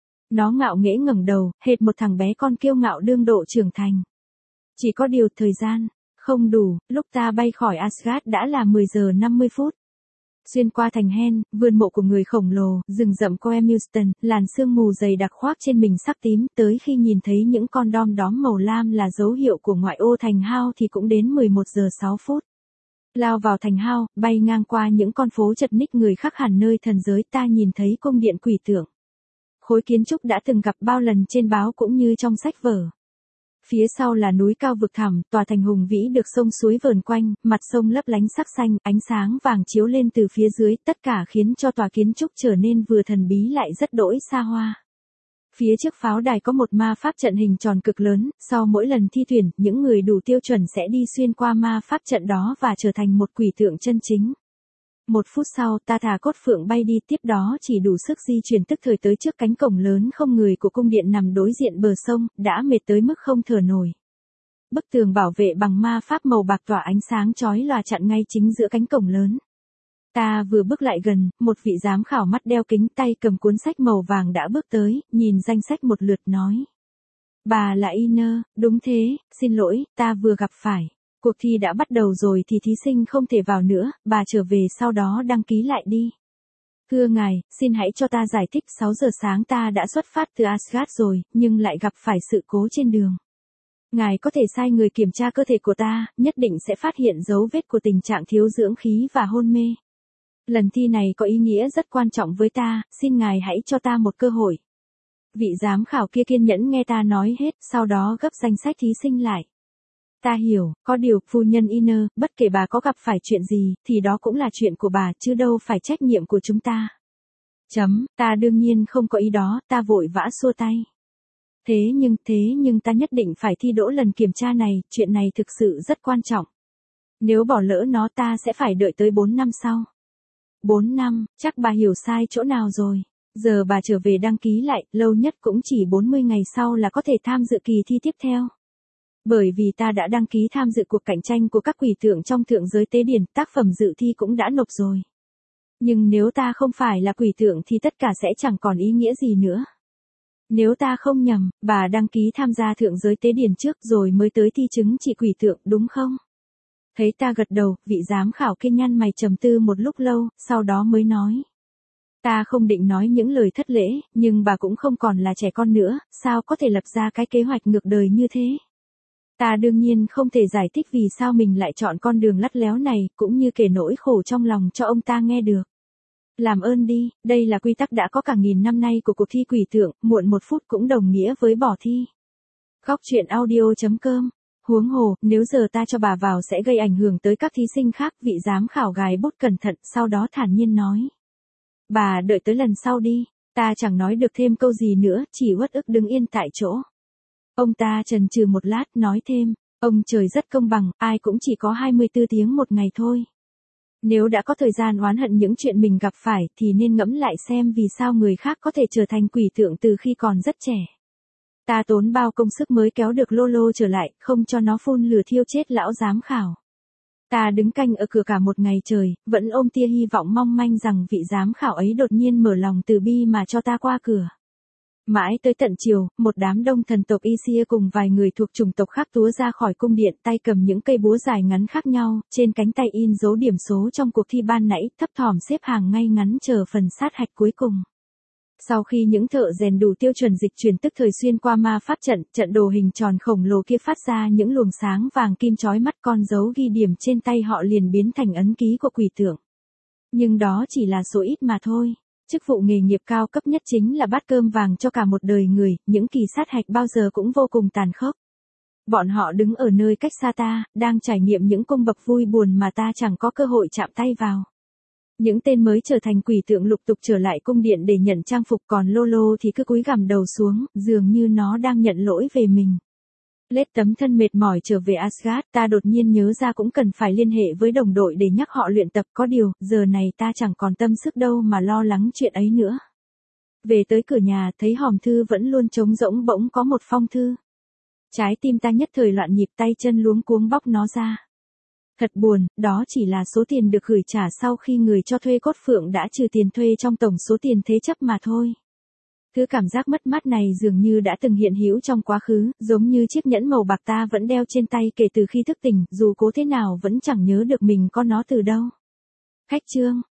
Nó ngạo nghễ ngẩng đầu, hệt một thằng bé con kiêu ngạo đương độ trưởng thành. Chỉ có điều thời gian không đủ, lúc ta bay khỏi Asgard đã là mười giờ năm mươi phút. Xuyên qua thành Hen, vườn mộ của người khổng lồ, rừng rậm Coemuston, làn sương mù dày đặc khoác trên mình sắc tím, tới khi nhìn thấy những con đom đóm màu lam là dấu hiệu của ngoại ô thành Hao thì cũng đến mười một giờ sáu phút. Lao vào thành Hao, bay ngang qua những con phố chật ních người khác hẳn nơi thần giới, ta nhìn thấy cung điện quỷ tượng. Khối kiến trúc đã từng gặp bao lần trên báo cũng như trong sách vở. Phía sau là núi cao vực thẳm, tòa thành hùng vĩ được sông suối vờn quanh, mặt sông lấp lánh sắc xanh, ánh sáng vàng chiếu lên từ phía dưới, tất cả khiến cho tòa kiến trúc trở nên vừa thần bí lại rất đỗi xa hoa. Phía trước pháo đài có một ma pháp trận hình tròn cực lớn, sau mỗi lần thi tuyển, những người đủ tiêu chuẩn sẽ đi xuyên qua ma pháp trận đó và trở thành một quỷ tượng chân chính. Một phút sau, ta thả cốt phượng bay đi, tiếp đó chỉ đủ sức di chuyển tức thời tới trước cánh cổng lớn không người của cung điện nằm đối diện bờ sông, đã mệt tới mức không thở nổi. Bức tường bảo vệ bằng ma pháp màu bạc tỏa ánh sáng chói lòa chặn ngay chính giữa cánh cổng lớn. Ta vừa bước lại gần, một vị giám khảo mắt đeo kính tay cầm cuốn sách màu vàng đã bước tới, nhìn danh sách một lượt nói. Bà là Iner, đúng thế, xin lỗi, ta vừa gặp phải. Cuộc thi đã bắt đầu rồi thì thí sinh không thể vào nữa, bà trở về sau đó đăng ký lại đi. Thưa ngài, xin hãy cho ta giải thích, sáu giờ sáng ta đã xuất phát từ Asgard rồi, nhưng lại gặp phải sự cố trên đường. Ngài có thể sai người kiểm tra cơ thể của ta, nhất định sẽ phát hiện dấu vết của tình trạng thiếu dưỡng khí và hôn mê. Lần thi này có ý nghĩa rất quan trọng với ta, xin ngài hãy cho ta một cơ hội. Vị giám khảo kia kiên nhẫn nghe ta nói hết, sau đó gấp danh sách thí sinh lại. Ta hiểu, có điều, phu nhân Iner, bất kể bà có gặp phải chuyện gì, thì đó cũng là chuyện của bà, chứ đâu phải trách nhiệm của chúng ta. Chấm, ta đương nhiên không có ý đó, ta vội vã xua tay. Thế nhưng, thế nhưng ta nhất định phải thi đỗ lần kiểm tra này, chuyện này thực sự rất quan trọng. Nếu bỏ lỡ nó ta sẽ phải đợi tới bốn năm sau. bốn năm, chắc bà hiểu sai chỗ nào rồi. Giờ bà trở về đăng ký lại, lâu nhất cũng chỉ bốn mươi ngày sau là có thể tham dự kỳ thi tiếp theo. Bởi vì ta đã đăng ký tham dự cuộc cạnh tranh của các quỷ tượng trong thượng giới tế điển, tác phẩm dự thi cũng đã nộp rồi. Nhưng nếu ta không phải là quỷ tượng thì tất cả sẽ chẳng còn ý nghĩa gì nữa. Nếu ta không nhầm, bà đăng ký tham gia thượng giới tế điển trước rồi mới tới thi chứng chỉ quỷ tượng, đúng không? Thấy ta gật đầu, vị giám khảo kia nhăn mày trầm tư một lúc lâu, sau đó mới nói. Ta không định nói những lời thất lễ, nhưng bà cũng không còn là trẻ con nữa, sao có thể lập ra cái kế hoạch ngược đời như thế? Ta đương nhiên không thể giải thích vì sao mình lại chọn con đường lắt léo này, cũng như kể nỗi khổ trong lòng cho ông ta nghe được. Làm ơn đi, đây là quy tắc đã có cả nghìn năm nay của cuộc thi quỷ tượng, muộn một phút cũng đồng nghĩa với bỏ thi. Góc truyện audio chấm com. Huống hồ, nếu giờ ta cho bà vào sẽ gây ảnh hưởng tới các thí sinh khác, vị giám khảo gài bút cẩn thận, sau đó thản nhiên nói. Bà đợi tới lần sau đi, ta chẳng nói được thêm câu gì nữa, chỉ uất ức đứng yên tại chỗ. Ông ta chần chừ một lát, nói thêm, ông trời rất công bằng, ai cũng chỉ có hai mươi tư tiếng một ngày thôi. Nếu đã có thời gian oán hận những chuyện mình gặp phải, thì nên ngẫm lại xem vì sao người khác có thể trở thành quỷ tượng từ khi còn rất trẻ. Ta tốn bao công sức mới kéo được Lolo trở lại, không cho nó phun lửa thiêu chết lão giám khảo. Ta đứng canh ở cửa cả một ngày trời, vẫn ôm tia hy vọng mong manh rằng vị giám khảo ấy đột nhiên mở lòng từ bi mà cho ta qua cửa. Mãi tới tận chiều, một đám đông thần tộc Isia cùng vài người thuộc chủng tộc khác túa ra khỏi cung điện, tay cầm những cây búa dài ngắn khác nhau, trên cánh tay in dấu điểm số trong cuộc thi ban nãy, thấp thỏm xếp hàng ngay ngắn chờ phần sát hạch cuối cùng. Sau khi những thợ rèn đủ tiêu chuẩn dịch chuyển tức thời xuyên qua ma pháp trận, trận đồ hình tròn khổng lồ kia phát ra những luồng sáng vàng kim chói mắt, con dấu ghi điểm trên tay họ liền biến thành ấn ký của quỷ tượng. Nhưng đó chỉ là số ít mà thôi. Chức vụ nghề nghiệp cao cấp nhất chính là bát cơm vàng cho cả một đời người, những kỳ sát hạch bao giờ cũng vô cùng tàn khốc. Bọn họ đứng ở nơi cách xa ta, đang trải nghiệm những cung bậc vui buồn mà ta chẳng có cơ hội chạm tay vào. Những tên mới trở thành quỷ tượng lục tục trở lại cung điện để nhận trang phục, còn Lolo thì cứ cúi gằm đầu xuống, dường như nó đang nhận lỗi về mình. Lết tấm thân mệt mỏi trở về Asgard, ta đột nhiên nhớ ra cũng cần phải liên hệ với đồng đội để nhắc họ luyện tập, có điều, giờ này ta chẳng còn tâm sức đâu mà lo lắng chuyện ấy nữa. Về tới cửa nhà, thấy hòm thư vẫn luôn trống rỗng, bỗng có một phong thư. Trái tim ta nhất thời loạn nhịp, tay chân luống cuống bóc nó ra. Thật buồn, đó chỉ là số tiền được gửi trả sau khi người cho thuê cốt phượng đã trừ tiền thuê trong tổng số tiền thế chấp mà thôi. Thứ cảm giác mất mát này dường như đã từng hiện hữu trong quá khứ, giống như chiếc nhẫn màu bạc ta vẫn đeo trên tay kể từ khi thức tỉnh, dù cố thế nào vẫn chẳng nhớ được mình có nó từ đâu. Khách chương.